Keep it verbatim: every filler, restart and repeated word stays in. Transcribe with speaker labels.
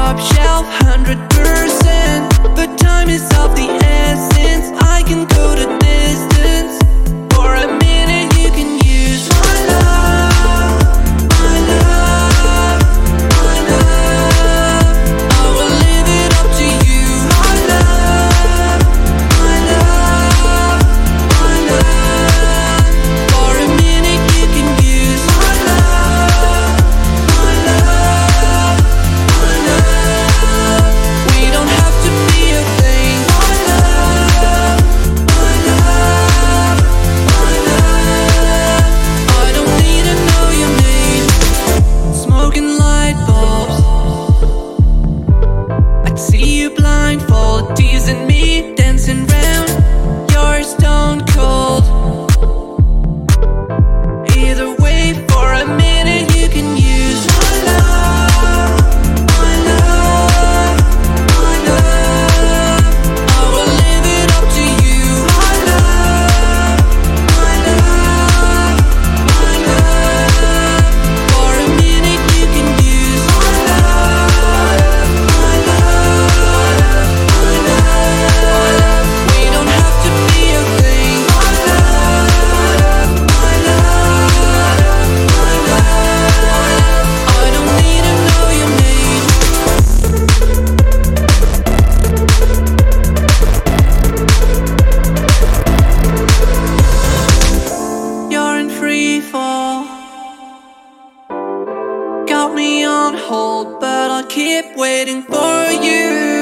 Speaker 1: top shelf, hundred percent. The time is of the essence. I can go the distance. For a minute you can use my love, my love, my love. I will leave it up to you. My love, my love, my love. For a minute you can use my love, my love, my love. We don't have to be a thing. My love, my love, my love. I don't need to know your name. Smoking light bulbs, I'd see you blindfold, teasing me, dancing round. You're stone cold. Either way, for a minute you can use my love, my love, my love. I will leave it up to you. My love, my love, my love. For a minute you can use my love, my love, my love. We don't have to be a thing. My love, my love, my love. I don't need to know your name. You're in free fall. Got me on hold, but I'll keep waiting for you.